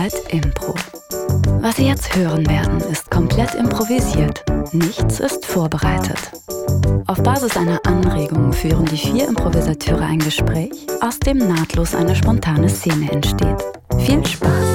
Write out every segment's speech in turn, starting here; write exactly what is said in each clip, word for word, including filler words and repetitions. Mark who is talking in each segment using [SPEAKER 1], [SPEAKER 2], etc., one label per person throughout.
[SPEAKER 1] Arbeit Impro. Was Sie jetzt hören werden, ist komplett improvisiert. Nichts ist vorbereitet. Auf Basis einer Anregung führen die vier Improvisateure ein Gespräch, aus dem nahtlos eine spontane Szene entsteht. Viel Spaß!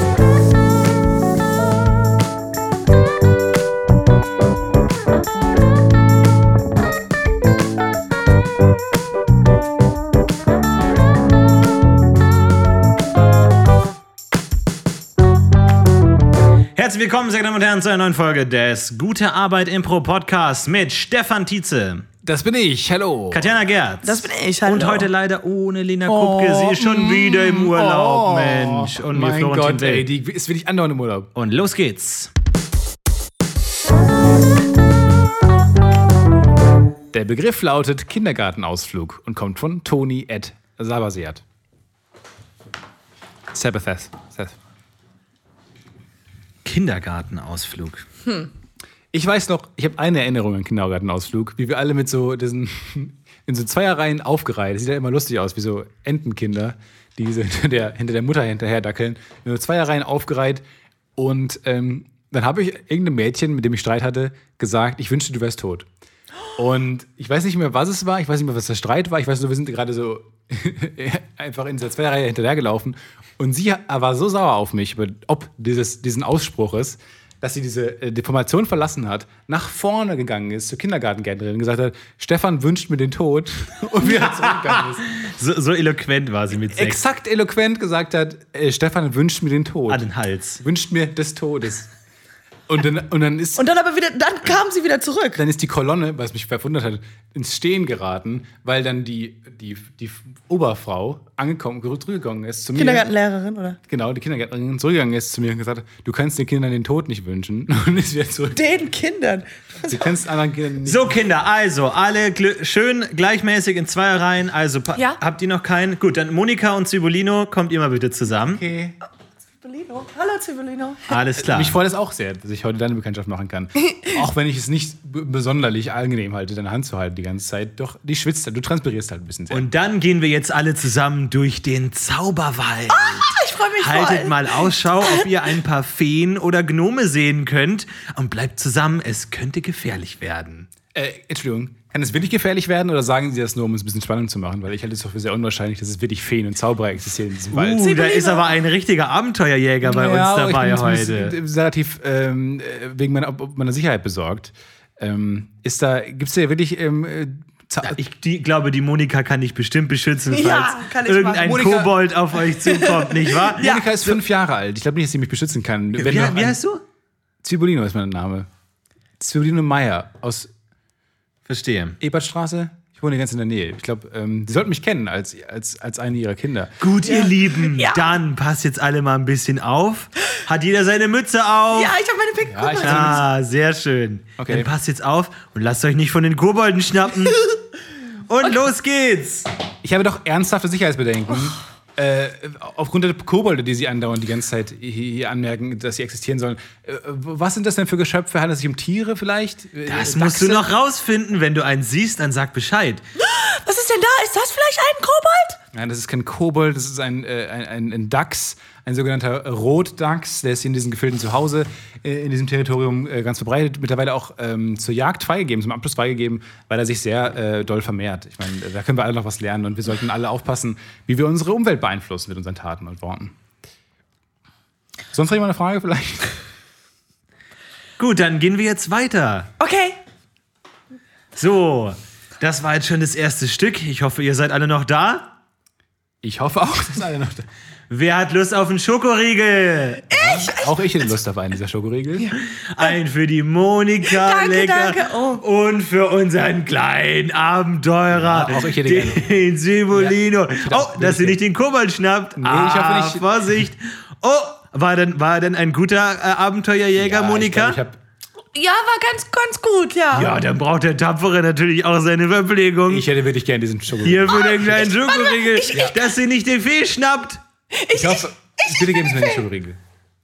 [SPEAKER 2] Herzlich willkommen, sehr geehrte Damen und Herren, zu einer neuen Folge des Gute Arbeit Impro Podcasts mit Stefan Tietze.
[SPEAKER 3] Das bin ich, hallo.
[SPEAKER 2] Katjana Gerz.
[SPEAKER 4] Das bin ich, hallo.
[SPEAKER 2] Und heute leider ohne Lena Kupke, sie ist schon wieder im Urlaub,
[SPEAKER 3] oh,
[SPEAKER 2] Mensch. Und
[SPEAKER 3] mein
[SPEAKER 2] mir Florentin
[SPEAKER 3] Gott, ey, die ist wirklich andauernd im Urlaub.
[SPEAKER 2] Und los geht's.
[SPEAKER 3] Der Begriff lautet Kindergartenausflug und kommt von Toni et Sabaseat. Sabbath.
[SPEAKER 2] Kindergartenausflug.
[SPEAKER 4] Hm.
[SPEAKER 3] Ich weiß noch, ich habe eine Erinnerung an Kindergartenausflug, wie wir alle mit so diesen in so Zweierreihen aufgereiht. Das sieht ja immer lustig aus, wie so Entenkinder, die so hinter der, hinter der Mutter hinterher dackeln. In so Zweierreihen aufgereiht. Und ähm, dann habe ich irgendeinem Mädchen, mit dem ich Streit hatte, gesagt, ich wünschte, du wärst tot. Und ich weiß nicht mehr, was es war, ich weiß nicht mehr, was der Streit war. Ich weiß nur, wir sind gerade so einfach in dieser Zweierreihe hinterhergelaufen. Und sie war so sauer auf mich, ob dieses, diesen Ausspruches, dass sie diese äh, die Formation verlassen hat, nach vorne gegangen ist zur Kindergartengärtnerin und gesagt hat, Stefan wünscht mir den Tod und wieder zurückgegangen ist.
[SPEAKER 2] So, so eloquent war sie mit sechs.
[SPEAKER 3] Exakt eloquent gesagt hat, äh, Stefan wünscht mir den Tod.
[SPEAKER 2] An den Hals.
[SPEAKER 3] Wünscht mir des Todes. Und dann, und dann ist...
[SPEAKER 4] Und dann aber wieder, dann kam sie wieder zurück.
[SPEAKER 3] Dann ist die Kolonne, was mich verwundert hat, ins Stehen geraten, weil dann die, die, die Oberfrau angekommen, zurückgegangen ist zu mir.
[SPEAKER 4] Kindergartenlehrerin, oder?
[SPEAKER 3] Genau, die Kindergärtnerin zurückgegangen ist zu mir und gesagt hat, du kannst den Kindern den Tod nicht wünschen. Und ist wieder zurück.
[SPEAKER 4] Den Kindern?
[SPEAKER 3] Du kannst anderen Kindern nicht.
[SPEAKER 2] So, Kinder, also, alle gl- schön gleichmäßig in Zweierreihen. Also, pa-
[SPEAKER 4] Ja.
[SPEAKER 2] habt ihr noch keinen? Gut, dann Monika und Zibolino, kommt ihr mal bitte zusammen.
[SPEAKER 3] Okay.
[SPEAKER 4] Zibolino. Hallo, Zibolino.
[SPEAKER 2] Alles klar.
[SPEAKER 3] Mich freut es auch sehr, dass ich heute deine Bekanntschaft machen kann. Auch wenn ich es nicht b- besonderlich angenehm halte, deine Hand zu halten die ganze Zeit. Doch, die schwitzt, du transpirierst halt ein bisschen sehr.
[SPEAKER 2] Und dann gehen wir jetzt alle zusammen durch den Zauberwald.
[SPEAKER 4] Ah, ich freue mich
[SPEAKER 2] Haltet
[SPEAKER 4] voll.
[SPEAKER 2] mal Ausschau, ob ihr ein paar Feen oder Gnome sehen könnt. Und bleibt zusammen, es könnte gefährlich werden.
[SPEAKER 3] Äh, Entschuldigung, kann es wirklich gefährlich werden oder sagen Sie das nur, um es ein bisschen spannend zu machen? Weil ich halte es doch für sehr unwahrscheinlich, dass es wirklich Feen und Zauberer existieren in diesem Wald.
[SPEAKER 2] Uh, da ist aber ein richtiger Abenteuerjäger bei
[SPEAKER 3] Ja,
[SPEAKER 2] uns
[SPEAKER 3] aber
[SPEAKER 2] dabei
[SPEAKER 3] ich bin
[SPEAKER 2] heute.
[SPEAKER 3] zumindest relativ ähm, wegen meiner, ob meiner Sicherheit besorgt. Ähm, ist da, gibt's da wirklich ähm, Za-
[SPEAKER 2] Ja, ich die, glaube, die Monika kann dich bestimmt beschützen, falls
[SPEAKER 4] Ja, kann ich
[SPEAKER 2] irgendein
[SPEAKER 4] machen.
[SPEAKER 3] Monika-
[SPEAKER 2] Kobold auf euch zukommt, nicht wahr?
[SPEAKER 4] Ja.
[SPEAKER 3] Monika ist fünf Jahre alt. Ich glaube nicht, dass sie mich beschützen kann.
[SPEAKER 2] Wie,
[SPEAKER 3] Wenn wir
[SPEAKER 2] wie
[SPEAKER 3] ein-
[SPEAKER 2] heißt du?
[SPEAKER 3] Zibolino ist mein Name. Zibolino Meyer aus
[SPEAKER 2] Verstehe.
[SPEAKER 3] Ebertstraße. Ich wohne ganz in der Nähe. Ich glaube, ähm, die sollten mich kennen als, als, als eine ihrer Kinder.
[SPEAKER 2] Gut, ihr Lieben,
[SPEAKER 4] Ja.
[SPEAKER 2] dann passt jetzt alle mal ein bisschen auf. Hat jeder seine Mütze auf?
[SPEAKER 4] Ja, ich habe meine Pink.
[SPEAKER 3] Ja, ich
[SPEAKER 2] Ah, sehr schön.
[SPEAKER 3] Okay.
[SPEAKER 2] Dann passt jetzt auf und lasst euch nicht von den Kobolden schnappen. Und los geht's.
[SPEAKER 3] Ich habe doch ernsthafte Sicherheitsbedenken. Äh, aufgrund der Kobolde, die sie andauernd die ganze Zeit hier, hier anmerken, dass sie existieren sollen. Äh, was sind das denn für Geschöpfe? Handelt es sich um Tiere vielleicht?
[SPEAKER 2] Das
[SPEAKER 3] Äh,
[SPEAKER 2] musst du
[SPEAKER 3] Dachse?
[SPEAKER 2] noch rausfinden. Wenn du einen siehst, dann sag Bescheid.
[SPEAKER 4] Was ist denn da? Ist das vielleicht ein Kobold?
[SPEAKER 3] Nein, das ist kein Kobold, das ist ein, äh, ein, ein, ein Dachs, ein sogenannter Rotdachs. Der ist hier in diesen Gefilden zu Hause, äh, in diesem Territorium äh, ganz verbreitet. Mittlerweile auch ähm, zur Jagd freigegeben, zum Abschluss freigegeben, weil er sich sehr äh, doll vermehrt. Ich meine, da können wir alle noch was lernen und wir sollten alle aufpassen, wie wir unsere Umwelt beeinflussen mit unseren Taten und Worten. Sonst noch jemand eine Frage vielleicht?
[SPEAKER 2] Gut, dann gehen wir jetzt weiter.
[SPEAKER 4] Okay.
[SPEAKER 2] So, das war jetzt schon das erste Stück. Ich hoffe, ihr seid alle noch da.
[SPEAKER 3] Ich hoffe auch, dass alle noch da.
[SPEAKER 2] Wer hat Lust auf einen Schokoriegel?
[SPEAKER 3] Ich, auch ich hätte Lust auf einen dieser Schokoriegel.
[SPEAKER 2] Ein für die Monika,
[SPEAKER 4] Danke,
[SPEAKER 2] lecker.
[SPEAKER 4] danke. Oh.
[SPEAKER 2] Und für unseren kleinen Abenteurer,
[SPEAKER 3] Ja, auch ich hätte gerne.
[SPEAKER 2] den Zibolino.
[SPEAKER 3] Ja,
[SPEAKER 2] oh,
[SPEAKER 3] das
[SPEAKER 2] dass ihr nicht den Kobold schnappt.
[SPEAKER 3] Nee, ich hoffe nicht.
[SPEAKER 2] Vorsicht. Oh, war denn, war denn ein guter äh, Abenteuerjäger,
[SPEAKER 3] Ja,
[SPEAKER 2] Monika?
[SPEAKER 3] Ich, glaub, ich hab,
[SPEAKER 4] Ja, war ganz, ganz gut, ja.
[SPEAKER 2] ja, dann braucht der Tapfere natürlich auch seine Verpflegung.
[SPEAKER 3] ich hätte wirklich gerne diesen Schokoriegel.
[SPEAKER 2] Hier für den kleinen
[SPEAKER 4] ich- warte mal,
[SPEAKER 2] Schokoriegel,
[SPEAKER 4] ich- ich-
[SPEAKER 2] dass sie nicht den Fee schnappt.
[SPEAKER 3] Ich hoffe, bitte geben Sie mir den Schokoriegel.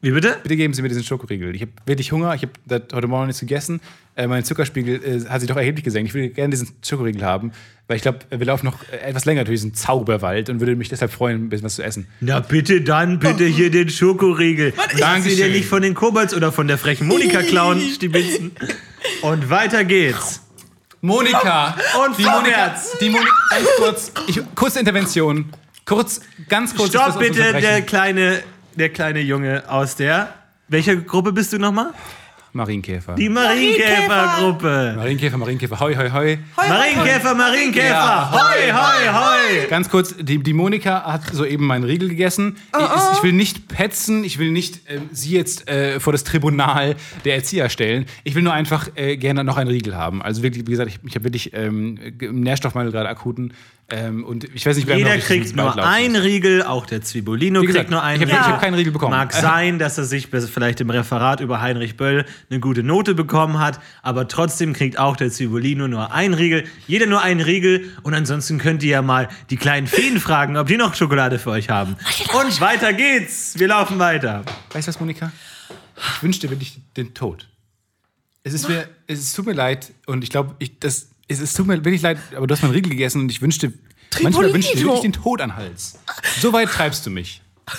[SPEAKER 2] Wie bitte?
[SPEAKER 3] Bitte geben Sie mir diesen Schokoriegel. Ich habe wirklich Hunger. Ich habe heute Morgen nichts gegessen. Äh, mein Zuckerspiegel äh, hat sich doch erheblich gesenkt. Ich will gerne diesen Schokoriegel haben, weil ich glaube, wir laufen noch äh, etwas länger durch diesen Zauberwald und würde mich deshalb freuen, ein bisschen was zu essen.
[SPEAKER 2] Na bitte dann, bitte hier den Schokoriegel. Danke Sie dir nicht von den Kobolds oder von der frechen Monika klauen, Stibitzen. Und weiter geht's.
[SPEAKER 3] Monika!
[SPEAKER 2] Und
[SPEAKER 3] die Monika,
[SPEAKER 2] vorwärts.
[SPEAKER 3] die Monika, ganz kurz, ich, kurze Intervention. Kurz, ganz kurz.
[SPEAKER 2] Stopp bitte, der kleine, der kleine Junge aus der... Welcher Gruppe bist du nochmal?
[SPEAKER 3] Marienkäfer.
[SPEAKER 2] Die Marienkäfergruppe.
[SPEAKER 3] Marienkäfer, Marienkäfer, hoi, hoi, hoi.
[SPEAKER 2] Marienkäfer, Marienkäfer,
[SPEAKER 3] Ja.
[SPEAKER 2] hoi, hoi, hoi.
[SPEAKER 3] Ganz kurz, die, die Monika hat soeben meinen Riegel gegessen.
[SPEAKER 4] Oh, oh.
[SPEAKER 3] Ich, ich will nicht petzen, ich will nicht äh, sie jetzt äh, vor das Tribunal der Erzieher stellen. Ich will nur einfach äh, gerne noch einen Riegel haben. Also wirklich, wie gesagt, ich, ich habe wirklich ähm, Nährstoffmangel gerade akuten. Ähm, und ich weiß nicht, wer
[SPEAKER 2] Jeder
[SPEAKER 3] noch
[SPEAKER 2] kriegt nur einen Riegel, auch der Zwiebulino
[SPEAKER 3] Wie gesagt,
[SPEAKER 2] kriegt nur einen
[SPEAKER 3] ich hab-
[SPEAKER 2] Riegel.
[SPEAKER 3] ich hab keinen Riegel bekommen.
[SPEAKER 2] Mag sein, dass er sich bis- vielleicht im Referat über Heinrich Böll eine gute Note bekommen hat, aber trotzdem kriegt auch der Zwiebulino nur einen Riegel. Jeder nur einen Riegel und ansonsten könnt ihr ja mal die kleinen Feen fragen, ob die noch Schokolade für euch haben. Und weiter geht's. Wir laufen weiter.
[SPEAKER 3] Weißt du was, Monika? Ich wünschte wirklich den Tod. Es ist mir, es ist, tut mir leid und ich glaube, ich, das, es, es tut mir wirklich leid, aber du hast meinen Riegel gegessen und ich wünschte, manchmal wünschte ich mir wirklich den Tod an den Hals. So weit treibst du mich.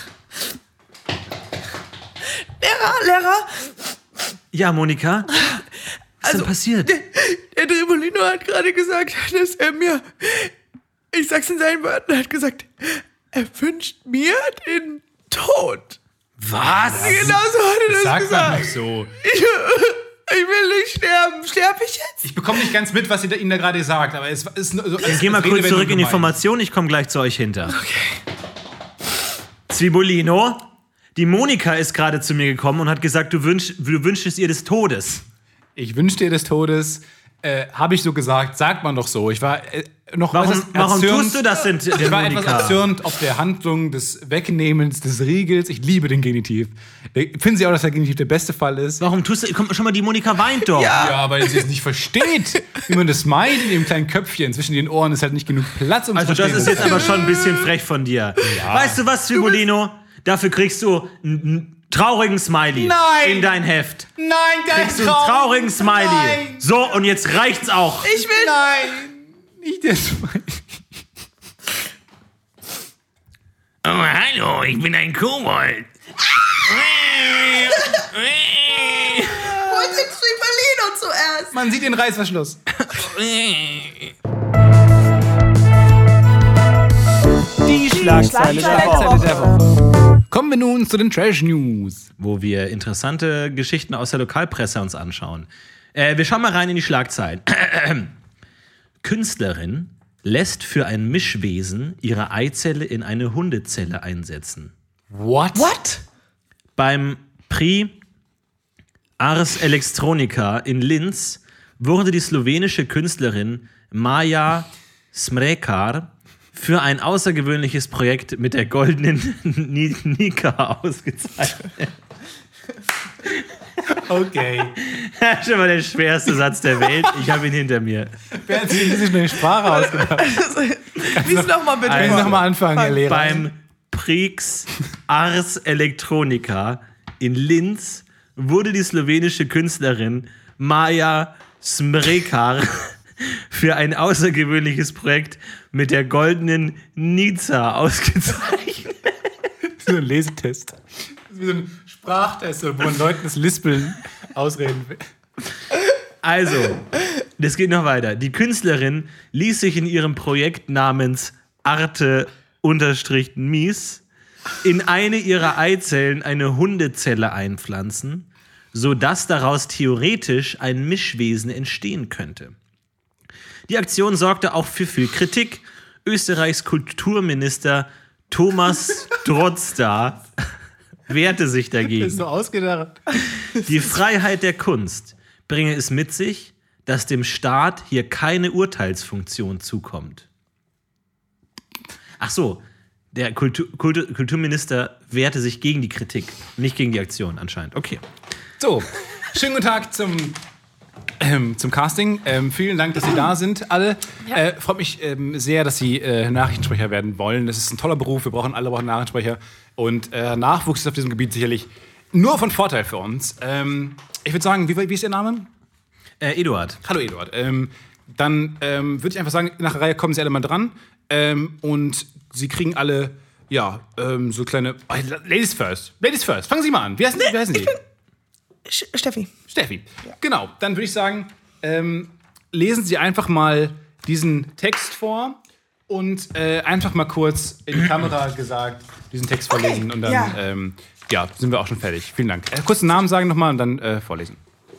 [SPEAKER 4] Lehrer, Lehrer,
[SPEAKER 2] Ja, Monika? Was ist denn passiert?
[SPEAKER 4] der, der Tribulino hat gerade gesagt, dass er mir, ich sag's in seinen Worten, er hat gesagt, er wünscht mir den Tod.
[SPEAKER 2] Was?
[SPEAKER 4] Genau so hat er das
[SPEAKER 3] Sag
[SPEAKER 4] gesagt.
[SPEAKER 3] mal nicht so.
[SPEAKER 4] Ich, ich will nicht sterben. Sterb ich jetzt?
[SPEAKER 3] Ich bekomme nicht ganz mit, was ihr Ihnen da gerade sagt, aber es ist nur so.
[SPEAKER 2] Dann geh mal kurz zurück in die Formation, ich komme gleich zu euch hinter. Okay. Zwiebulino, die Monika ist gerade zu mir gekommen und hat gesagt, du, wünsch, du wünschst ihr des Todes.
[SPEAKER 3] Ich wünsche dir des Todes. Äh, Habe ich so gesagt, sagt man doch so. Ich war äh, noch
[SPEAKER 2] Warum,
[SPEAKER 3] etwas
[SPEAKER 2] warum
[SPEAKER 3] erzürnt.
[SPEAKER 2] tust du das denn, der
[SPEAKER 3] Ich war etwas
[SPEAKER 2] Monika?
[SPEAKER 3] erzürnt auf der Handlung des Wegnehmens des Riegels. Ich liebe den Genitiv. Finden Sie auch, dass der Genitiv der beste Fall ist?
[SPEAKER 2] Warum tust du, komm, schon mal, die Monika weint doch.
[SPEAKER 3] Ja, weil sie es nicht versteht, wie man das meint in dem kleinen Köpfchen. Zwischen den Ohren ist halt nicht genug Platz, um
[SPEAKER 2] Also
[SPEAKER 3] zu
[SPEAKER 2] das
[SPEAKER 3] verstehen.
[SPEAKER 2] ist jetzt aber schon ein bisschen frech von dir. Weißt du was, Zwiebulino? Dafür kriegst du einen traurigen Smiley
[SPEAKER 3] Nein!
[SPEAKER 2] in dein Heft.
[SPEAKER 3] Nein, dein
[SPEAKER 2] Kriegst du einen traurigen Smiley.
[SPEAKER 3] Nein.
[SPEAKER 2] So, und jetzt reicht's auch.
[SPEAKER 4] Ich will.
[SPEAKER 3] Nein, nicht der Smiley.
[SPEAKER 2] Oh, hallo, ich bin ein Kobold.
[SPEAKER 4] Holt den Tribulino zuerst.
[SPEAKER 3] Man sieht den Reißverschluss.
[SPEAKER 5] Die Schlagzeile der
[SPEAKER 3] Schlagzeile
[SPEAKER 5] Woche.
[SPEAKER 3] der Woche. Kommen wir nun zu den Trash News.
[SPEAKER 2] Wo wir interessante Geschichten aus der Lokalpresse uns anschauen. Äh, wir schauen mal rein in die Schlagzeilen. Künstlerin lässt für ein Mischwesen ihre Eizelle in eine Hundezelle einsetzen.
[SPEAKER 3] What?
[SPEAKER 4] What?
[SPEAKER 2] Beim Prix Ars Electronica in Linz wurde die slowenische Künstlerin Maja Smrekar für ein außergewöhnliches Projekt mit der goldenen Nika ausgezeichnet.
[SPEAKER 3] Okay.
[SPEAKER 2] Schon mal der schwerste Satz der Welt. Ich habe ihn hinter mir.
[SPEAKER 3] Wer hat sich diese schnelle Sprache ausgedacht?
[SPEAKER 4] Lies nochmal bitte.
[SPEAKER 3] Können Sie noch mal anfangen, Herr Lehrer?
[SPEAKER 2] Beim Prix Ars Electronica in Linz wurde die slowenische Künstlerin Maja Smrekar für ein außergewöhnliches Projekt mit der goldenen Nica ausgezeichnet.
[SPEAKER 3] So ein Lesetest. Das ist wie so ein Sprachtest, wo man Leuten das Lispeln ausreden will.
[SPEAKER 2] Also, das geht noch weiter. Die Künstlerin ließ sich in ihrem Projekt namens Arte-Mies in eine ihrer Eizellen eine Hundezelle einpflanzen, sodass daraus theoretisch ein Mischwesen entstehen könnte. Die Aktion sorgte auch für viel Kritik. Österreichs Kulturminister Thomas Drozdar wehrte sich
[SPEAKER 3] Das ist
[SPEAKER 2] dagegen.
[SPEAKER 3] so ausgedacht.
[SPEAKER 2] Die Freiheit der Kunst bringe es mit sich, dass dem Staat hier keine Urteilsfunktion zukommt. Ach so, der Kultur, Kultur, Kulturminister wehrte sich gegen die Kritik, nicht gegen die Aktion anscheinend. Okay.
[SPEAKER 3] So, schönen guten Tag zum, ähm, zum Casting. Ähm, vielen Dank, dass Sie da sind, alle.
[SPEAKER 4] Ja.
[SPEAKER 3] Äh, freut mich ähm, sehr, dass Sie äh, Nachrichtensprecher werden wollen. Das ist ein toller Beruf. Wir brauchen alle brauchen Nachrichtensprecher. Und äh, Nachwuchs ist auf diesem Gebiet sicherlich nur von Vorteil für uns. Ähm, ich würde sagen, wie, wie ist Ihr Name?
[SPEAKER 2] Äh, Eduard.
[SPEAKER 3] Hallo Eduard. Ähm, dann ähm, würde ich einfach sagen, nach der Reihe kommen Sie alle mal dran. Ähm, und Sie kriegen alle, ja, ähm, so kleine... Oh, Ladies first. Ladies first. Fangen Sie mal an. Wie heißen, wie heißen Sie?
[SPEAKER 4] Sch- Steffi.
[SPEAKER 3] Steffi. Ja. Genau. Dann würde ich sagen, ähm, lesen Sie einfach mal diesen Text vor und äh, einfach mal kurz in die Kamera gesagt diesen Text vorlesen.
[SPEAKER 4] Okay.
[SPEAKER 3] Und dann
[SPEAKER 4] Ja.
[SPEAKER 3] Ähm, ja, sind wir auch schon fertig. Vielen Dank. Äh, kurz den Namen sagen nochmal und dann äh, vorlesen.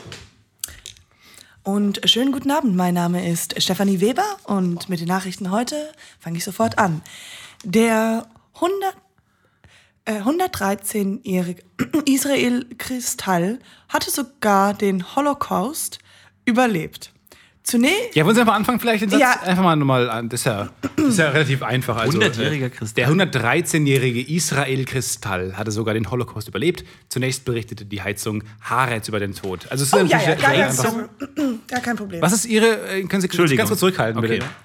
[SPEAKER 4] Und schönen guten Abend, mein Name ist Stefanie Weber und mit den Nachrichten heute fange ich sofort an. Der hundert, äh, hundertdreizehnjährige Israel Kristall hatte sogar den Holocaust überlebt. Zunächst...
[SPEAKER 3] Ja, wollen Sie einfach anfangen vielleicht den Satz?
[SPEAKER 4] Ja.
[SPEAKER 3] Einfach mal nochmal an. Das ist ja, das ist ja relativ einfach. Also,
[SPEAKER 2] hundertjähriger
[SPEAKER 3] äh,
[SPEAKER 2] Kristall.
[SPEAKER 3] Der hundertdreizehnjährige Israel Kristall hatte sogar den Holocaust überlebt. Zunächst berichtete die Heizung Haaretz über den Tod. Also es ist
[SPEAKER 4] Oh, ja,
[SPEAKER 3] natürlich
[SPEAKER 4] ja, gar,
[SPEAKER 3] sehr
[SPEAKER 4] gar,
[SPEAKER 3] einfach.
[SPEAKER 4] gar kein Problem.
[SPEAKER 3] Was ist Ihre, äh, können Sie
[SPEAKER 2] Entschuldigung.
[SPEAKER 3] ganz kurz zurückhalten,
[SPEAKER 2] Okay.
[SPEAKER 3] bitte?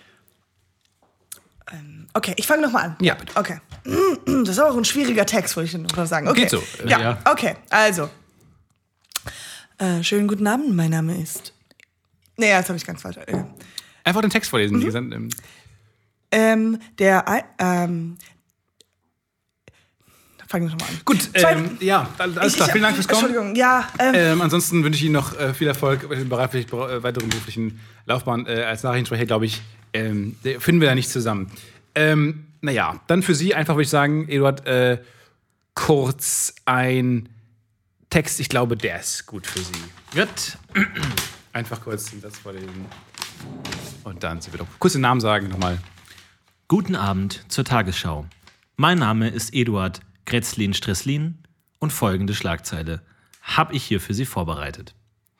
[SPEAKER 4] Okay, ich fange nochmal an.
[SPEAKER 3] Ja, bitte.
[SPEAKER 4] Okay. Das ist aber auch ein schwieriger Text, würde ich noch sagen. Okay.
[SPEAKER 3] Geht so.
[SPEAKER 4] Ja,
[SPEAKER 2] Ja.
[SPEAKER 4] okay, also. Äh, schönen guten Abend, mein Name ist... Nee, das habe ich ganz falsch. Äh,
[SPEAKER 3] Einfach den Text vorlesen.
[SPEAKER 4] Mhm.
[SPEAKER 3] Wie gesagt, ähm,
[SPEAKER 4] ähm, der... Ei- Ähm, fangen wir nochmal an.
[SPEAKER 3] gut,
[SPEAKER 4] Zwei-
[SPEAKER 3] ähm, ja, alles
[SPEAKER 4] Ich-
[SPEAKER 3] klar.
[SPEAKER 4] ich-
[SPEAKER 3] Vielen Dank fürs Kommen.
[SPEAKER 4] Entschuldigung, ja. Ähm,
[SPEAKER 3] Ähm, ansonsten wünsche ich Ihnen noch äh, viel Erfolg bei der beruflich- äh, weiteren beruflichen Laufbahn. Äh, als Nachrichtensprecher, glaube ich, ähm, finden wir da nicht zusammen. Ähm, naja, dann für Sie einfach würde ich sagen, Eduard, äh, kurz ein Text. Ich glaube, der ist gut für Sie.
[SPEAKER 2] Gut.
[SPEAKER 3] Einfach kurz den Satz vorlesen. Und dann sind wir doch. Kurz den Namen sagen nochmal.
[SPEAKER 2] Guten Abend zur Tagesschau. Mein Name ist Eduard Gretzlin-Stresslin und folgende Schlagzeile habe ich hier für Sie vorbereitet.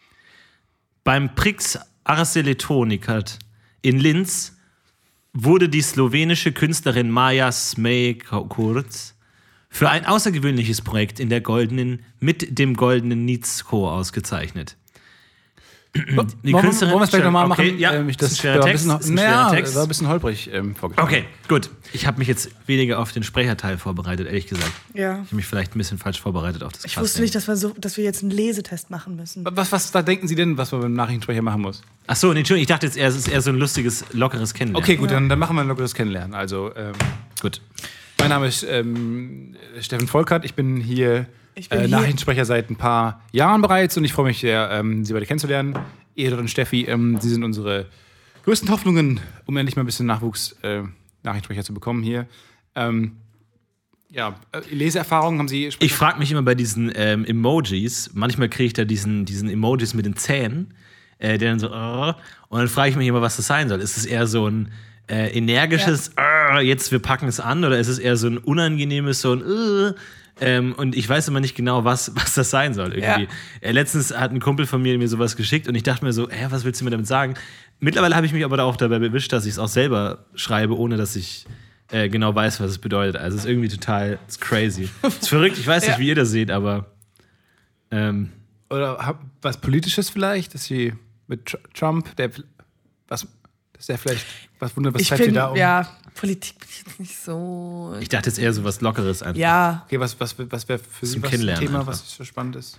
[SPEAKER 2] Beim Prix Arceletonicat in Linz wurde die slowenische Künstlerin Maja Smej-Kurz für ein außergewöhnliches Projekt in der goldenen, mit dem goldenen Nizko ausgezeichnet. Die
[SPEAKER 3] wollen, wir-
[SPEAKER 2] Künstlerin-
[SPEAKER 3] wollen wir es gleich nochmal
[SPEAKER 2] Okay,
[SPEAKER 3] machen?
[SPEAKER 2] ja,
[SPEAKER 3] Ähm, ich,
[SPEAKER 2] ist ein
[SPEAKER 3] das
[SPEAKER 2] schwerer
[SPEAKER 3] war ein
[SPEAKER 2] Text,
[SPEAKER 3] bisschen,
[SPEAKER 2] ist ein
[SPEAKER 3] naja,
[SPEAKER 2] schwerer Text.
[SPEAKER 3] war ein bisschen holprig ähm, vorgetragen.
[SPEAKER 2] Okay, gut. Ich habe mich jetzt weniger auf den Sprecherteil vorbereitet, ehrlich gesagt.
[SPEAKER 4] ja.
[SPEAKER 2] Ich habe mich vielleicht ein bisschen falsch vorbereitet auf das
[SPEAKER 4] Ich
[SPEAKER 2] Casting.
[SPEAKER 4] wusste nicht, dass wir, so, dass wir jetzt einen Lesetest machen müssen.
[SPEAKER 3] Was, was da denken Sie denn, was man beim Nachrichtensprecher machen muss?
[SPEAKER 2] Ach so, nee, Entschuldigung, ich dachte jetzt eher, es ist eher so ein lustiges, lockeres Kennenlernen.
[SPEAKER 3] Okay, gut, dann, dann machen wir ein lockeres Kennenlernen. Also, ähm,
[SPEAKER 2] Gut.
[SPEAKER 3] mein Name ist ähm, Steffen Volkert. Ich bin hier,
[SPEAKER 4] Ich bin
[SPEAKER 3] äh,
[SPEAKER 4] hier-
[SPEAKER 3] Nachrichtensprecher seit ein paar Jahren bereits und ich freue mich sehr, ähm, Sie beide kennenzulernen. Eduard und Steffi, ähm, Sie sind unsere größten Hoffnungen, um endlich mal ein bisschen Nachwuchs äh, Nachrichtensprecher zu bekommen hier. Ähm, ja, äh, Leseerfahrungen haben Sie?
[SPEAKER 2] Ich frage mich immer bei diesen ähm, Emojis, manchmal kriege ich da diesen, diesen Emojis mit den Zähnen, äh, der dann so, äh, und dann frage ich mich immer, was das sein soll. Ist es eher so ein äh, energisches, äh, jetzt wir packen es an, oder ist es eher so ein unangenehmes, so ein, äh, ähm, und ich weiß immer nicht genau, was, was das sein soll irgendwie.
[SPEAKER 4] Ja.
[SPEAKER 2] Äh, letztens hat ein Kumpel von mir mir sowas geschickt und ich dachte mir so, hä, was willst du mir damit sagen? Mittlerweile habe ich mich aber da auch dabei erwischt, dass ich es auch selber schreibe, ohne dass ich äh, genau weiß, was es bedeutet. Also es ist irgendwie total ist crazy. Ist verrückt, ich weiß nicht,
[SPEAKER 4] Ja.
[SPEAKER 2] wie ihr das seht, aber ähm,
[SPEAKER 3] Oder hab, was Politisches vielleicht, dass Sie mit Tr- Trump, der, was, dass der vielleicht, was wundert, was
[SPEAKER 4] Ich
[SPEAKER 3] treibt Sie
[SPEAKER 4] bin,
[SPEAKER 3] da um?
[SPEAKER 4] ja, Politik bin ich jetzt nicht so...
[SPEAKER 2] ich dachte jetzt eher so was Lockeres einfach.
[SPEAKER 4] Ja,
[SPEAKER 3] Okay, was, was, was wäre für Sie
[SPEAKER 2] Zum
[SPEAKER 3] was ein
[SPEAKER 2] Kennenlernen
[SPEAKER 3] Thema,
[SPEAKER 2] einfach.
[SPEAKER 3] was so spannend ist?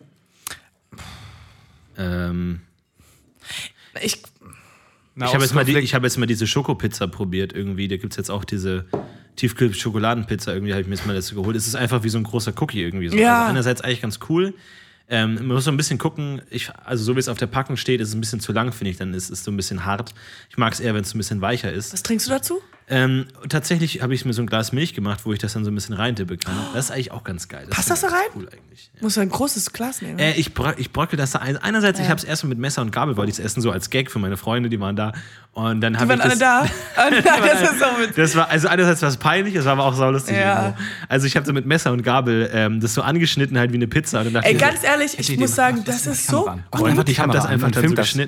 [SPEAKER 2] Ähm,
[SPEAKER 4] ich...
[SPEAKER 3] Na,
[SPEAKER 2] ich habe jetzt, mal die-
[SPEAKER 3] Konflikt-
[SPEAKER 2] ich hab jetzt mal diese Schokopizza probiert irgendwie. Da gibt es jetzt auch diese Tiefkühl-Schokoladenpizza irgendwie, habe ich mir jetzt mal dazu geholt. Es ist einfach wie so ein großer Cookie irgendwie. So.
[SPEAKER 4] Ja.
[SPEAKER 2] Also einerseits eigentlich ganz cool. Ähm, man muss so ein bisschen gucken, ich, also so wie es auf der Packung steht, ist es ein bisschen zu lang, finde ich, dann ist es so ein bisschen hart. Ich mag es eher, wenn es ein bisschen weicher ist.
[SPEAKER 4] Was trinkst du dazu?
[SPEAKER 2] Ähm, tatsächlich habe ich mir so ein Glas Milch gemacht, wo ich das dann so ein bisschen reintippen kann. Das ist eigentlich auch ganz geil.
[SPEAKER 4] Passt
[SPEAKER 2] finde
[SPEAKER 4] das da
[SPEAKER 2] ich ganz
[SPEAKER 4] rein?
[SPEAKER 2] Cool eigentlich. Ja.
[SPEAKER 4] Musst du ein großes Glas nehmen.
[SPEAKER 2] Äh, ich, bro ich bröckel das da ein. Einerseits, ich
[SPEAKER 4] Ja.
[SPEAKER 2] habe es erstmal mit Messer und Gabel, wollte ich es essen, so als Gag für meine Freunde, die waren da. Und dann
[SPEAKER 4] Die
[SPEAKER 2] habe
[SPEAKER 4] waren
[SPEAKER 2] ich
[SPEAKER 4] alle
[SPEAKER 2] das,
[SPEAKER 4] da. Und das ist so mit...
[SPEAKER 2] Das war, also einerseits war es peinlich, es war aber auch saulustig.
[SPEAKER 4] Ja.
[SPEAKER 2] irgendwo. Also ich habe so mit Messer und Gabel ähm, das so angeschnitten halt wie eine Pizza. Und dann dachte
[SPEAKER 4] Ey,
[SPEAKER 2] ich,
[SPEAKER 4] ganz ehrlich,
[SPEAKER 3] Hätte
[SPEAKER 4] ich
[SPEAKER 3] die-
[SPEAKER 4] muss sagen,
[SPEAKER 3] mach das
[SPEAKER 4] das
[SPEAKER 3] in
[SPEAKER 4] ist
[SPEAKER 3] die
[SPEAKER 4] so
[SPEAKER 3] Kamera an.
[SPEAKER 2] und
[SPEAKER 3] Mach die
[SPEAKER 2] ich habe
[SPEAKER 3] Kamera
[SPEAKER 2] das
[SPEAKER 3] an
[SPEAKER 2] einfach
[SPEAKER 3] und
[SPEAKER 2] dann so
[SPEAKER 3] film das.
[SPEAKER 2] geschnitten.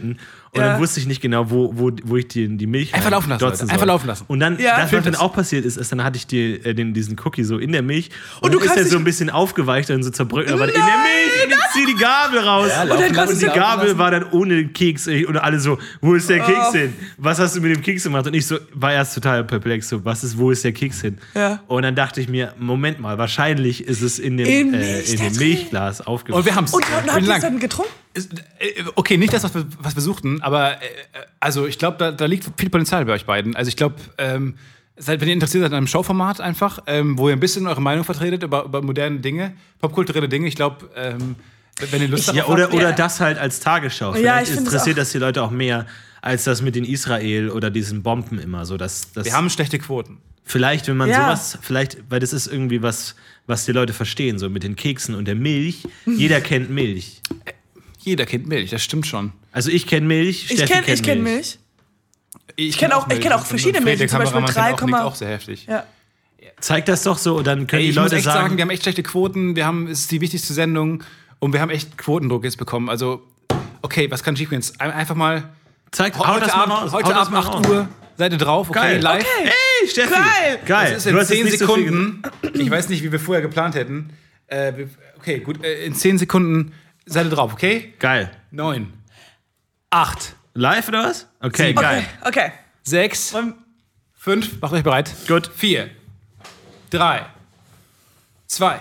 [SPEAKER 2] Und
[SPEAKER 4] Ja.
[SPEAKER 2] dann wusste ich nicht genau, wo, wo, wo ich die, die Milch
[SPEAKER 3] Einfach laufen lassen,
[SPEAKER 2] dotzen
[SPEAKER 3] Leute. Einfach
[SPEAKER 2] soll.
[SPEAKER 3] laufen lassen.
[SPEAKER 2] Und dann,
[SPEAKER 4] Ja.
[SPEAKER 2] das, was dann auch passiert ist, ist, dann hatte ich die, äh, den, diesen Cookie so in der Milch und,
[SPEAKER 4] Und du
[SPEAKER 2] dann ist
[SPEAKER 4] kannst
[SPEAKER 2] er so
[SPEAKER 4] dich-
[SPEAKER 2] ein bisschen aufgeweicht und so zerbröckelt. Aber in der Milch und ich zieh die Gabel raus.
[SPEAKER 3] Ja,
[SPEAKER 2] und,
[SPEAKER 3] laufen
[SPEAKER 2] dann
[SPEAKER 3] lassen,
[SPEAKER 2] und die
[SPEAKER 3] laufen
[SPEAKER 2] Gabel
[SPEAKER 3] lassen.
[SPEAKER 2] war dann ohne den Keks. Und alle so, wo ist der Keks
[SPEAKER 4] Oh.
[SPEAKER 2] hin? Was hast du mit dem Keks gemacht? Und ich so, war erst total perplex, so, was ist, wo ist der Keks hin?
[SPEAKER 4] Ja.
[SPEAKER 2] Und dann dachte ich mir, Moment mal, wahrscheinlich ist es in dem,
[SPEAKER 4] In
[SPEAKER 2] äh,
[SPEAKER 4] Milch
[SPEAKER 2] in
[SPEAKER 4] da
[SPEAKER 2] dem
[SPEAKER 4] drin.
[SPEAKER 2] Milchglas aufgewacht.
[SPEAKER 3] Und wir haben es.
[SPEAKER 4] Und, und habt ihr es dann getrunken?
[SPEAKER 3] Ist, äh, okay, nicht das, was wir, was wir suchten, aber äh, also ich glaube, da, da liegt viel Potenzial bei euch beiden. Also ich glaube, ähm, seid, wenn ihr interessiert seid an einem Showformat einfach, ähm, wo ihr ein bisschen eure Meinung vertretet über, über moderne Dinge, popkulturelle Dinge, ich glaube, ähm, wenn ihr Lust
[SPEAKER 2] Ja,
[SPEAKER 3] darauf
[SPEAKER 2] oder,
[SPEAKER 3] habt.
[SPEAKER 2] oder das halt als Tagesschau. Vielleicht
[SPEAKER 4] Ja, ich find
[SPEAKER 2] interessiert
[SPEAKER 4] das
[SPEAKER 2] das die Leute auch mehr, als das mit den Israel oder diesen Bomben immer. So, dass, dass
[SPEAKER 3] Wir haben schlechte Quoten.
[SPEAKER 2] vielleicht, wenn man
[SPEAKER 4] Ja.
[SPEAKER 2] sowas, vielleicht, weil das ist irgendwie was, was die Leute verstehen, so mit den Keksen und der Milch. Jeder kennt Milch.
[SPEAKER 3] Jeder kennt Milch, das stimmt schon.
[SPEAKER 2] Also ich kenne Milch,
[SPEAKER 4] Ich
[SPEAKER 2] Steffi
[SPEAKER 4] kenne
[SPEAKER 2] kennt
[SPEAKER 4] ich kenn
[SPEAKER 2] Milch.
[SPEAKER 4] Milch. Ich kenn auch- ich kenn auch
[SPEAKER 3] Und-
[SPEAKER 4] verschiedene
[SPEAKER 3] und Fred,
[SPEAKER 4] Milchen,
[SPEAKER 3] der
[SPEAKER 4] zum Beispiel
[SPEAKER 3] Kameramann,
[SPEAKER 4] drei
[SPEAKER 3] kennt auch,
[SPEAKER 4] Komma-
[SPEAKER 3] nickt auch sehr heftig.
[SPEAKER 4] Ja.
[SPEAKER 2] Zeig das doch so und dann können
[SPEAKER 3] Ey,
[SPEAKER 2] die
[SPEAKER 3] ich muss
[SPEAKER 2] Leute
[SPEAKER 3] echt
[SPEAKER 2] sagen,
[SPEAKER 3] sagen, wir haben echt schlechte Quoten, wir haben, es ist die wichtigste Sendung und wir haben echt Quotendruck jetzt bekommen. Also, okay, was kann schiefgehen? Jetzt ein- einfach mal
[SPEAKER 2] zeig, hau
[SPEAKER 3] heute
[SPEAKER 2] das mal
[SPEAKER 3] Abend,
[SPEAKER 2] raus,
[SPEAKER 3] heute
[SPEAKER 2] hau das
[SPEAKER 3] Abend
[SPEAKER 2] mal
[SPEAKER 3] acht
[SPEAKER 2] raus.
[SPEAKER 3] Uhr, seid ihr drauf, okay,
[SPEAKER 2] Geil.
[SPEAKER 3] live.
[SPEAKER 4] Okay.
[SPEAKER 2] Hey, Steffi!
[SPEAKER 4] Geil.
[SPEAKER 2] Geil!
[SPEAKER 3] Das ist in
[SPEAKER 2] Du hast jetzt
[SPEAKER 3] zehn
[SPEAKER 2] nicht so viel
[SPEAKER 3] Sekunden. Ich weiß nicht, wie wir vorher geplant hätten. Äh, wir- okay, gut, äh, in zehn Sekunden seid ihr drauf, okay?
[SPEAKER 2] ge- Geil.
[SPEAKER 3] Neun, acht,
[SPEAKER 2] Live oder was? Okay,
[SPEAKER 3] Sieben.
[SPEAKER 2] geil.
[SPEAKER 4] Okay, okay.
[SPEAKER 3] sechs, fünf, macht euch bereit.
[SPEAKER 2] Gut.
[SPEAKER 3] Vier, drei, zwei.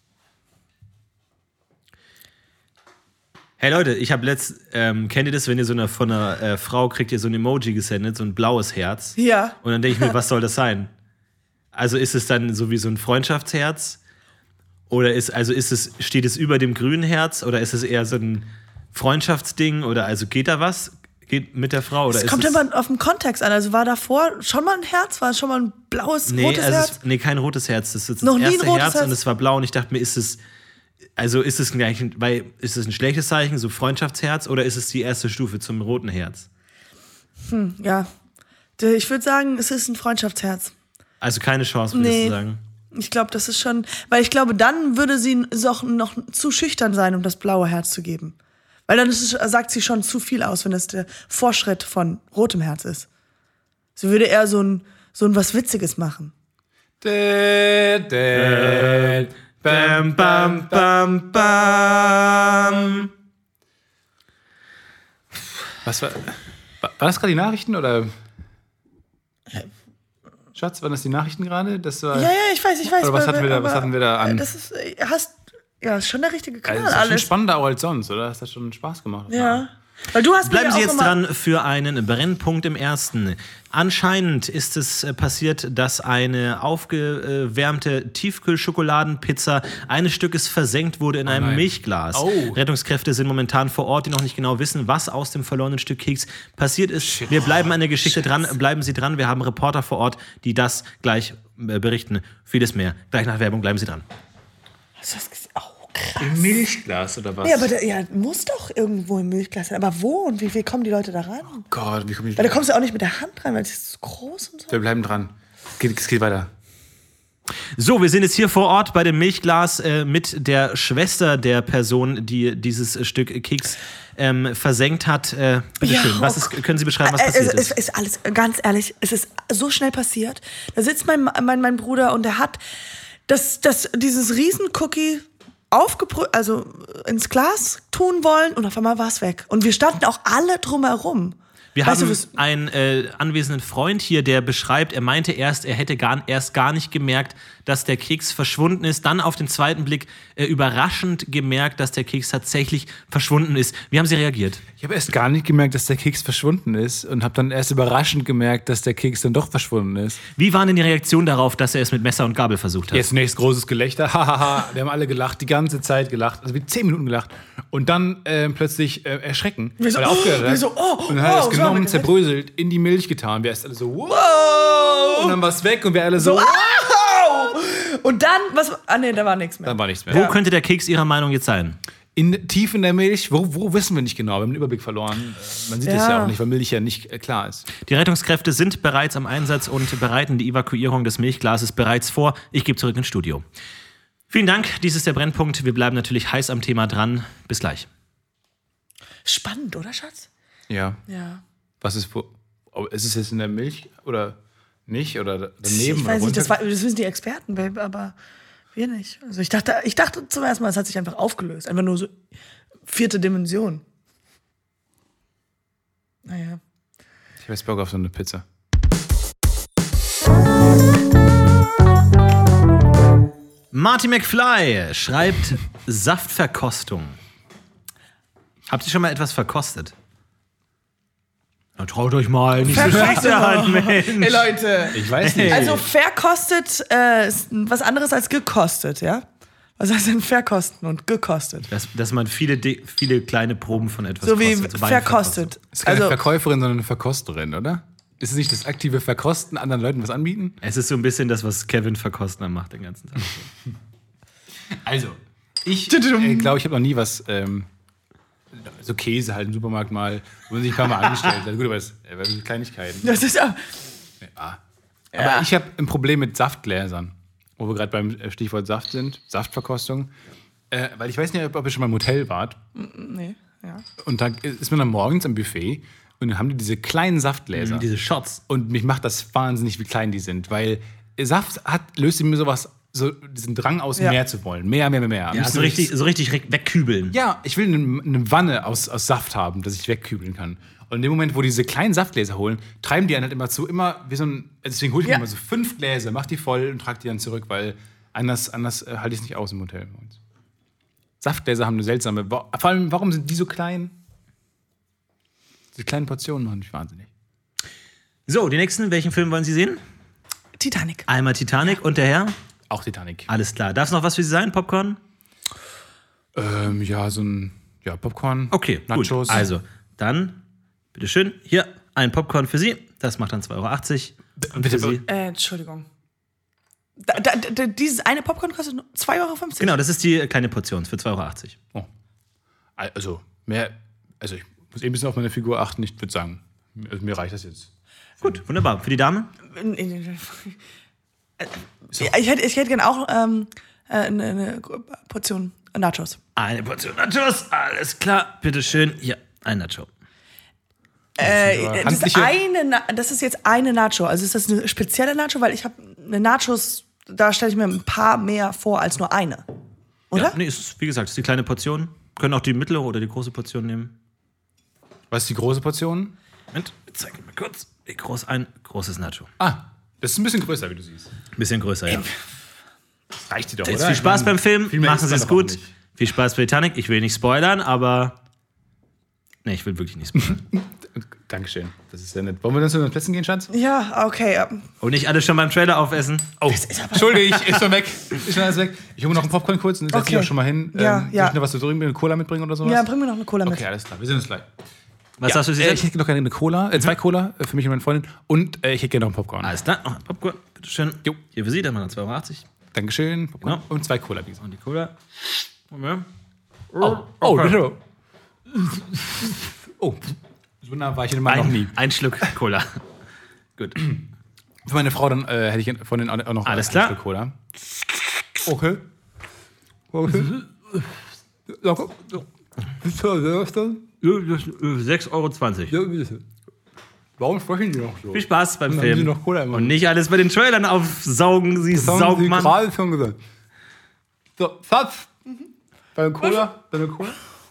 [SPEAKER 2] Hey Leute, ich habe letzt, ähm, kennt ihr das, wenn ihr so eine, von einer äh, Frau kriegt ihr so ein Emoji gesendet, so ein blaues Herz.
[SPEAKER 4] Ja.
[SPEAKER 2] Und dann denke ich mir, was soll das sein? Also ist es dann so wie so ein Freundschaftsherz? Oder ist, also ist es, steht es über dem grünen Herz? Oder ist es eher so ein Freundschaftsding? Oder also geht da was? Geht mit der Frau? Oder
[SPEAKER 4] Es
[SPEAKER 2] ist
[SPEAKER 4] kommt
[SPEAKER 2] es,
[SPEAKER 4] immer auf den Kontext an. Also war davor schon mal ein Herz, war schon mal ein blaues,
[SPEAKER 2] nee,
[SPEAKER 4] rotes
[SPEAKER 2] also
[SPEAKER 4] Herz?
[SPEAKER 2] es, nee, kein rotes Herz. Das ist das
[SPEAKER 4] Noch nie ein
[SPEAKER 2] erste
[SPEAKER 4] rotes
[SPEAKER 2] Herz,
[SPEAKER 4] Herz?
[SPEAKER 2] und es war blau. Und ich dachte mir, ist es, also ist es gleich, ein- weil, ist es ein schlechtes Zeichen, so Freundschaftsherz? Oder ist es die erste Stufe zum roten Herz?
[SPEAKER 4] Ja. Ich würde sagen, es ist ein Freundschaftsherz.
[SPEAKER 2] Also keine Chance, würdest
[SPEAKER 4] Nee.
[SPEAKER 2] du sagen.
[SPEAKER 4] Ich glaube, das ist schon, weil ich glaube, dann würde sie noch, noch zu schüchtern sein, um das blaue Herz zu geben. Weil dann ist es, sagt sie schon zu viel aus, wenn das der Vorschritt von rotem Herz ist. Sie würde eher so ein, so ein was Witziges machen.
[SPEAKER 3] Dä, dä,
[SPEAKER 2] Bam, bam, bam, bam.
[SPEAKER 3] Was war, war war das gerade die Nachrichten oder? Schatz, waren das die Nachrichten gerade? Das war.
[SPEAKER 4] Ja, ja, ich weiß, ich weiß.
[SPEAKER 3] Oder was
[SPEAKER 4] aber-
[SPEAKER 3] hatten wir da- was
[SPEAKER 4] aber,
[SPEAKER 3] hatten wir da an?
[SPEAKER 4] äh, Das ist, äh, hast, ja, ist schon der richtige
[SPEAKER 3] Also,
[SPEAKER 4] Kanal,
[SPEAKER 3] das ist schon
[SPEAKER 4] alles.
[SPEAKER 3] spannender auch als sonst, oder? Das hat schon Spaß gemacht.
[SPEAKER 4] Ja. Weil du hast
[SPEAKER 2] Bleiben
[SPEAKER 4] mir
[SPEAKER 2] Sie
[SPEAKER 4] auch
[SPEAKER 2] jetzt
[SPEAKER 4] immer,
[SPEAKER 2] dran für einen Brennpunkt im ersten. Anscheinend ist es äh, passiert, dass eine aufgewärmte Tiefkühlschokoladenpizza eines Stückes versenkt wurde in einem
[SPEAKER 3] nein.
[SPEAKER 2] Milchglas.
[SPEAKER 3] Oh.
[SPEAKER 2] Rettungskräfte sind momentan vor Ort, die noch nicht genau wissen, was aus dem verlorenen Stück Keks passiert ist. Wir bleiben an der Geschichte dran, bleiben Sie dran. Wir haben Reporter vor Ort, die das gleich äh, berichten. Vieles mehr. Gleich nach Werbung bleiben Sie dran.
[SPEAKER 4] Hast du das gesehen? Oh, krass.
[SPEAKER 2] Im Milchglas oder was?
[SPEAKER 4] Ja, aber da, ja, muss doch irgendwo im Milchglas sein. Aber wo und wie, wie kommen die Leute da ran?
[SPEAKER 3] Gott, wie komme ich.
[SPEAKER 4] Weil da kommst du auch nicht mit der Hand rein, weil es ist so groß und so.
[SPEAKER 3] Wir bleiben dran. Es geht, es geht weiter.
[SPEAKER 2] So, wir sind jetzt hier vor Ort bei dem Milchglas äh, mit der Schwester der Person, die dieses äh, Stück Keks ähm, versenkt hat. Äh, bitte
[SPEAKER 4] Ja,
[SPEAKER 2] schön, was
[SPEAKER 4] oh
[SPEAKER 2] ist, können Sie beschreiben, was
[SPEAKER 4] Äh,
[SPEAKER 2] passiert
[SPEAKER 4] es,
[SPEAKER 2] ist?
[SPEAKER 4] Es ist alles, ganz ehrlich, es ist so schnell passiert. Da sitzt mein, mein, mein Bruder und der hat das, das, dieses Riesen-Cookie aufgebrüht, also ins Glas tun wollen und auf einmal war es weg. Und wir standen auch alle drumherum.
[SPEAKER 2] Wir
[SPEAKER 4] weißt
[SPEAKER 2] haben
[SPEAKER 4] du, was-
[SPEAKER 2] einen äh, anwesenden Freund hier, der beschreibt, er meinte erst, er hätte gar, erst gar nicht gemerkt, dass der Keks verschwunden ist. Dann auf den zweiten Blick äh, überraschend gemerkt, dass der Keks tatsächlich verschwunden ist. Wie haben Sie reagiert?
[SPEAKER 3] Ich habe erst gar nicht gemerkt, dass der Keks verschwunden ist und habe dann erst überraschend gemerkt, dass der Keks dann doch verschwunden ist.
[SPEAKER 2] Wie waren denn die Reaktionen darauf, dass er es mit Messer und Gabel versucht hat?
[SPEAKER 3] Jetzt nächstes großes Gelächter. Hahaha. Wir haben alle gelacht, die ganze Zeit gelacht. Also wie zehn Minuten gelacht. Und dann äh, plötzlich äh, erschrecken.
[SPEAKER 4] Wir so,
[SPEAKER 3] weil er aufgehört hat.
[SPEAKER 4] wir so, oh,
[SPEAKER 3] und dann hat er
[SPEAKER 4] oh,
[SPEAKER 3] es
[SPEAKER 4] so haben wir
[SPEAKER 3] genommen,
[SPEAKER 4] gelacht.
[SPEAKER 3] zerbröselt, in die Milch getan. Wir erst alle so, wow. Und dann war es weg und wir alle so,
[SPEAKER 4] Wow! Und dann, was, ah nee, da war nichts mehr.
[SPEAKER 3] dann war nichts mehr.
[SPEAKER 2] Wo könnte der Keks Ihrer Meinung jetzt sein?
[SPEAKER 3] In, tief in der Milch, wo, wo wissen wir nicht genau. Wir haben den Überblick verloren. Äh, Man sieht es
[SPEAKER 4] Ja.
[SPEAKER 3] ja auch nicht, weil Milch ja nicht äh, klar ist.
[SPEAKER 2] Die Rettungskräfte sind bereits am Einsatz und bereiten die Evakuierung des Milchglases bereits vor. Ich gebe zurück ins Studio. Vielen Dank, dies ist der Brennpunkt. Wir bleiben natürlich heiß am Thema dran. Bis gleich.
[SPEAKER 4] Spannend, oder Schatz?
[SPEAKER 3] Ja.
[SPEAKER 4] Ja.
[SPEAKER 3] Was ist wo? oh, Ist es jetzt in der Milch oder nicht? Oder daneben?
[SPEAKER 4] Ich
[SPEAKER 3] oder
[SPEAKER 4] weiß nicht, das,
[SPEAKER 3] runter?
[SPEAKER 4] war, das wissen die Experten, Babe, aber wir nicht. Also ich dachte, ich dachte zum ersten Mal, es hat sich einfach aufgelöst. Einfach nur so vierte Dimension. Naja.
[SPEAKER 3] Ich habe jetzt Bock auf so eine Pizza.
[SPEAKER 2] Marty McFly schreibt Saftverkostung. Habt ihr schon mal etwas verkostet? Dann traut euch mal, nicht so schlechte Hand, Mensch.
[SPEAKER 4] Hey Leute,
[SPEAKER 3] Ich weiß nicht.
[SPEAKER 4] also verkostet äh, ist was anderes als gekostet, ja? Was heißt denn verkosten und gekostet?
[SPEAKER 2] Dass, dass man viele, di- viele kleine Proben von etwas
[SPEAKER 4] So wie
[SPEAKER 2] kostet. so
[SPEAKER 4] verkostet.
[SPEAKER 3] Es ist keine
[SPEAKER 4] Also
[SPEAKER 3] Verkäuferin, sondern eine Verkosterin, oder? Ist es nicht das aktive Verkosten, anderen Leuten was anbieten?
[SPEAKER 2] Es ist so ein bisschen das, was Kevin Verkostner macht den ganzen Tag.
[SPEAKER 3] Also, ich äh, glaube, ich habe noch nie was, ähm, so Käse halt im Supermarkt mal, wo man sich ein paar Mal angestellt hat. Gut, aber das äh, sind Kleinigkeiten.
[SPEAKER 4] das ist ja.
[SPEAKER 3] Ja. Aber ich habe ein Problem mit Saftgläsern, wo wir gerade beim Stichwort Saft sind, Saftverkostung. Äh, weil ich weiß nicht, ob ihr schon mal im Hotel wart.
[SPEAKER 4] Nee, ja.
[SPEAKER 3] Und dann ist man dann morgens am Buffet und dann haben die diese kleinen Saftgläser.
[SPEAKER 2] Diese Shots.
[SPEAKER 3] Und mich macht das wahnsinnig, wie klein die sind, weil Saft hat, löst in mir sowas, so diesen Drang aus,
[SPEAKER 4] Ja.
[SPEAKER 3] mehr zu wollen. Mehr, mehr, mehr, mehr.
[SPEAKER 2] Ja, so richtig, so richtig re- wegkübeln.
[SPEAKER 3] Ja, ich will eine, eine Wanne aus, aus Saft haben, dass ich wegkübeln kann. Und in dem Moment, wo die diese kleinen Saftgläser holen, treiben die einen halt immer zu, immer wie so ein. Deswegen hole ich
[SPEAKER 4] Ja.
[SPEAKER 3] mir immer so fünf Gläser, mach die voll und trage die dann zurück, weil anders, anders äh, halte ich es nicht aus im Hotel bei uns. Saftgläser haben eine seltsame. Vor allem, warum sind die so klein? Die kleinen Portionen machen mich wahnsinnig.
[SPEAKER 2] So, die nächsten, welchen Film wollen Sie sehen?
[SPEAKER 4] Titanic.
[SPEAKER 2] Einmal Titanic und der Herr?
[SPEAKER 3] Auch Titanic.
[SPEAKER 2] Alles klar. Darf es noch was für Sie sein? Popcorn?
[SPEAKER 3] Ähm, ja, so ein ja, Popcorn.
[SPEAKER 2] Okay,
[SPEAKER 3] Nachos.
[SPEAKER 2] gut. Also, dann, bitteschön, hier ein Popcorn für Sie. Das macht dann zwei Euro achtzig. Und
[SPEAKER 3] bitte,
[SPEAKER 2] für Sie.
[SPEAKER 4] Äh, Entschuldigung. Da, da, da, dieses eine Popcorn kostet nur zwei Euro fünfzig.
[SPEAKER 2] Genau, das ist die kleine Portion für zwei Euro achtzig.
[SPEAKER 3] Oh. Also, mehr. Also, ich muss eben ein bisschen auf meine Figur achten. Ich würde sagen, also mir reicht das jetzt.
[SPEAKER 2] Gut, wunderbar. Für die Dame?
[SPEAKER 4] Ja, ich hätte, ich hätte gerne auch ähm, äh, eine, eine Portion Nachos.
[SPEAKER 2] Eine Portion Nachos. Alles klar. Bitteschön. Hier, ein Nacho.
[SPEAKER 4] Äh, das, ist
[SPEAKER 3] handliche-
[SPEAKER 4] eine, Na- das ist jetzt eine Nacho. Also ist das eine spezielle Nacho? Weil ich habe eine Nachos, da stelle ich mir ein paar mehr vor als nur eine. Oder?
[SPEAKER 2] Ja, nee, ist, wie gesagt, ist die kleine Portion. Können auch die mittlere oder die große Portion nehmen.
[SPEAKER 3] Was ist die große Portion?
[SPEAKER 2] Moment, ich zeige mal kurz. Wie groß ein großes Nacho.
[SPEAKER 3] Ah, das ist ein bisschen größer, wie du siehst.
[SPEAKER 2] Bisschen größer, ja.
[SPEAKER 3] Das reicht dir doch,
[SPEAKER 2] Jetzt
[SPEAKER 3] oder?
[SPEAKER 2] viel Spaß beim Film.
[SPEAKER 3] viel mehr
[SPEAKER 2] Machen
[SPEAKER 3] isst
[SPEAKER 2] Sie
[SPEAKER 3] man
[SPEAKER 2] es
[SPEAKER 3] doch auch
[SPEAKER 2] gut.
[SPEAKER 3] nicht.
[SPEAKER 2] Viel Spaß bei Titanic. Ich will nicht spoilern, aber. Nee, ich will wirklich nicht spoilern.
[SPEAKER 3] Dankeschön. Das ist sehr nett. Wollen wir dann zu den Plätzen gehen, Schatz?
[SPEAKER 4] Ja, okay. ja.
[SPEAKER 2] Und nicht alles schon beim Trailer aufessen.
[SPEAKER 3] Oh, Entschuldige, ich ist schon weg. Ist schon alles weg. Ich hole mir noch einen Popcorn kurz und setze
[SPEAKER 4] Okay.
[SPEAKER 3] dich auch schon mal hin.
[SPEAKER 4] Ja,
[SPEAKER 3] ähm,
[SPEAKER 4] ja.
[SPEAKER 3] Soll ich noch was zu trinken, eine Cola mitbringen oder sowas?
[SPEAKER 4] Ja, bring mir noch eine Cola mit.
[SPEAKER 3] Okay, alles klar. Wir sehen uns gleich.
[SPEAKER 2] Was sagst du, Sie
[SPEAKER 3] äh,
[SPEAKER 2] selbst?
[SPEAKER 3] Ich hätte noch gerne eine Cola, äh, zwei Cola äh, für mich und meine Freundin. Und äh, ich hätte gerne noch einen Popcorn.
[SPEAKER 2] Alles klar, noch ein Popcorn. Bitteschön.
[SPEAKER 3] Jo.
[SPEAKER 2] Hier für Sie, dann mal zwei Euro achtzig.
[SPEAKER 3] Dankeschön. Popcorn.
[SPEAKER 2] Genau.
[SPEAKER 3] Und zwei Cola, wie gesagt.
[SPEAKER 2] Und die Cola. Moment.
[SPEAKER 3] Oh, oh, bitte. Oh, so nah war ich in meinem noch nie.
[SPEAKER 2] Ein, ein Schluck Cola. Gut.
[SPEAKER 3] Für meine Frau dann äh, hätte ich von den auch noch
[SPEAKER 2] Alles
[SPEAKER 3] einen
[SPEAKER 2] klar.
[SPEAKER 3] Stück Cola. Okay. Okay. Locker.
[SPEAKER 2] sechs Euro zwanzig.
[SPEAKER 3] Warum sprechen die noch so?
[SPEAKER 2] Viel Spaß beim
[SPEAKER 3] Dann haben Sie
[SPEAKER 2] Film.
[SPEAKER 3] noch Cola im Mund.
[SPEAKER 2] Und nicht alles bei den Trailern aufsaugen, Sie
[SPEAKER 3] Das haben Sie
[SPEAKER 2] Saugmann.
[SPEAKER 3] gerade schon gesagt. So, Schatz. Deine Cola? Deine Cola?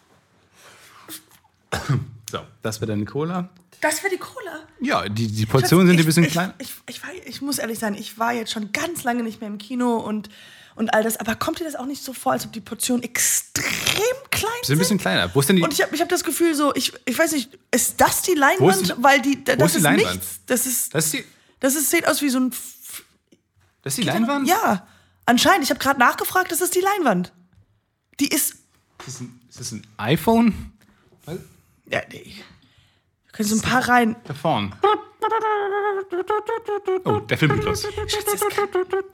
[SPEAKER 3] So, das wäre deine Cola.
[SPEAKER 4] Das wäre die Cola.
[SPEAKER 3] Ja, die, die Portionen sind
[SPEAKER 4] ich,
[SPEAKER 3] ein bisschen
[SPEAKER 4] ich,
[SPEAKER 3] klein.
[SPEAKER 4] Ich, ich, ich, war, ich muss ehrlich sein, ich war jetzt schon ganz lange nicht mehr im Kino und, und all das. Aber kommt dir das auch nicht so vor, als ob die Portionen extrem klein
[SPEAKER 3] Sind ein
[SPEAKER 4] sind?
[SPEAKER 3] bisschen kleiner. Wo ist denn die?
[SPEAKER 4] Und ich habe ich hab das Gefühl so, ich, ich weiß nicht, ist das die
[SPEAKER 3] Wo ist
[SPEAKER 4] Leinwand?
[SPEAKER 3] die-
[SPEAKER 4] Weil die, das
[SPEAKER 3] wo ist die
[SPEAKER 4] ist
[SPEAKER 3] Leinwand?
[SPEAKER 4] nichts. Das ist,
[SPEAKER 3] das ist die,
[SPEAKER 4] das ist, sieht aus wie so ein... F-
[SPEAKER 3] das ist die Leinwand?
[SPEAKER 4] Ja, anscheinend. Ich habe gerade nachgefragt, das ist die Leinwand. Die ist...
[SPEAKER 3] Ist das ein, ist das ein iPhone?
[SPEAKER 4] Ja, nee. Da können so ein paar rein...
[SPEAKER 3] Da vorne. Oh, der Film geht los.
[SPEAKER 4] Schatz, das kann,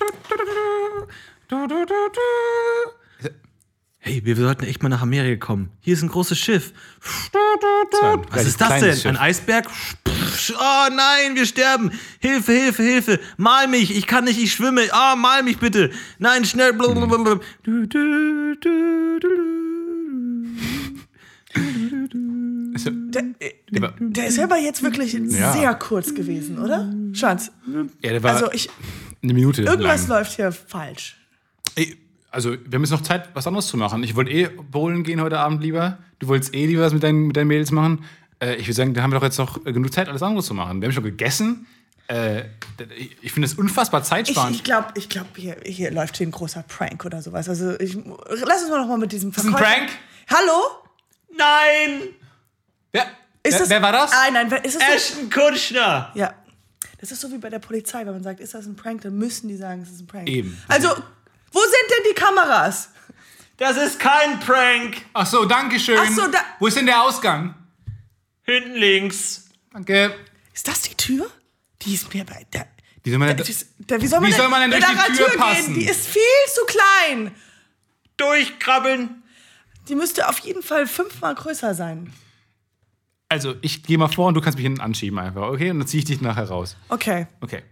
[SPEAKER 2] Hey, wir sollten echt mal nach Amerika kommen. Hier ist ein großes Schiff. Was ist das
[SPEAKER 3] kleines
[SPEAKER 2] denn?
[SPEAKER 3] Schiff.
[SPEAKER 2] Ein Eisberg? Oh nein, wir sterben. Hilfe, Hilfe, Hilfe. Mal mich. Ich kann nicht, ich schwimme. Ah, mal mich bitte. Nein, schnell. Blablabla. Du, du, du, du, du.
[SPEAKER 4] Der, der, der ist aber jetzt wirklich
[SPEAKER 3] Ja.
[SPEAKER 4] sehr kurz gewesen, oder? Schatz.
[SPEAKER 3] Ja, der war
[SPEAKER 4] Also ich,
[SPEAKER 3] eine Minute
[SPEAKER 4] irgendwas
[SPEAKER 3] lang.
[SPEAKER 4] läuft hier falsch.
[SPEAKER 3] Ey, also, wir haben jetzt noch Zeit, was anderes zu machen. Ich wollte eh bowlen gehen heute Abend lieber. Du wolltest eh lieber was mit deinen, mit deinen Mädels machen. Äh, ich würde sagen, da haben wir doch jetzt noch äh, genug Zeit, alles andere zu machen. Wir haben schon gegessen. Äh, ich ich finde es unfassbar
[SPEAKER 4] Ich,
[SPEAKER 3] zeitsparend.
[SPEAKER 4] ich glaube, ich glaub, hier, hier läuft hier ein großer Prank oder sowas. Also ich, lass uns mal noch mal mit diesem
[SPEAKER 3] Ist ein
[SPEAKER 4] Verkäufer...
[SPEAKER 3] Prank?
[SPEAKER 4] Hallo?
[SPEAKER 2] Nein!
[SPEAKER 3] Wer,
[SPEAKER 4] Ist
[SPEAKER 3] wer,
[SPEAKER 4] das,
[SPEAKER 3] wer war das?
[SPEAKER 4] Nein, nein, wer- ist es so?
[SPEAKER 2] Ashton Kutcher!
[SPEAKER 4] Ja. Das ist so wie bei der Polizei, wenn man sagt, ist das ein Prank, dann müssen die sagen, es ist ein Prank.
[SPEAKER 3] Eben.
[SPEAKER 4] Also, wo sind denn die Kameras?
[SPEAKER 2] Das ist kein Prank!
[SPEAKER 3] Ach so, danke schön.
[SPEAKER 4] Ach so, da-
[SPEAKER 3] Wo ist denn der Ausgang?
[SPEAKER 2] Hinten links.
[SPEAKER 3] Danke.
[SPEAKER 4] Ist das die Tür? Die ist mir bei... Der,
[SPEAKER 3] Wie soll man
[SPEAKER 4] der,
[SPEAKER 3] denn,
[SPEAKER 4] die ist- der, wie soll man,
[SPEAKER 3] wie soll man denn durch
[SPEAKER 4] da
[SPEAKER 3] die
[SPEAKER 4] ran
[SPEAKER 3] Tür
[SPEAKER 4] gehen?
[SPEAKER 3] passen?
[SPEAKER 4] Die ist viel zu klein.
[SPEAKER 2] Durchkrabbeln.
[SPEAKER 4] Die müsste auf jeden Fall fünfmal größer sein.
[SPEAKER 3] Also, ich gehe mal vor und du kannst mich hinten anschieben einfach, okay? Und dann ziehe ich dich nachher raus.
[SPEAKER 4] Okay.
[SPEAKER 3] Okay.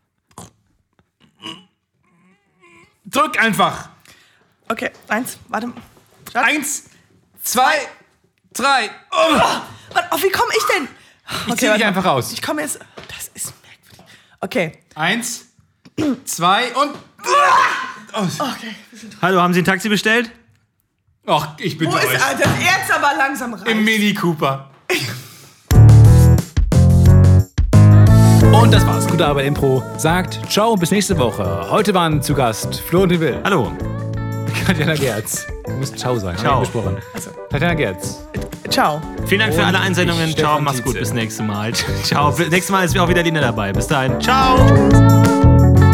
[SPEAKER 3] Drück einfach.
[SPEAKER 4] Okay, eins, warte. Schatz.
[SPEAKER 3] Eins, zwei, drei. Oh,
[SPEAKER 4] Warte, oh, wie komme ich denn?
[SPEAKER 3] ich zieh dich einfach raus.
[SPEAKER 4] Ich komme jetzt... Das ist merkwürdig. Okay.
[SPEAKER 3] Eins, zwei und...
[SPEAKER 4] Okay.
[SPEAKER 2] Hallo, haben Sie ein Taxi bestellt?
[SPEAKER 3] Ach, ich bitte
[SPEAKER 4] Wo ist
[SPEAKER 3] euch.
[SPEAKER 4] ah, das jetzt aber langsam rein?
[SPEAKER 3] Im Mini Cooper. Und das war's. Gute Arbeit Impro sagt ciao und bis nächste Woche. Heute waren zu Gast Florentin Will,
[SPEAKER 2] Hallo.
[SPEAKER 3] Tatjana Gerz. Du musst ciao sagen.
[SPEAKER 2] Ciao.
[SPEAKER 3] Haben wir besprochen. Tatjana Gerz.
[SPEAKER 4] Ciao.
[SPEAKER 2] Vielen Dank für
[SPEAKER 3] Und
[SPEAKER 2] alle Einsendungen.
[SPEAKER 3] ich,
[SPEAKER 2] Ciao,
[SPEAKER 3] Stefan
[SPEAKER 2] mach's gut.
[SPEAKER 3] Tietze.
[SPEAKER 2] Bis nächstes Mal. Ciao. Nächstes Mal ist auch wieder Lina dabei. Bis dahin. Ciao.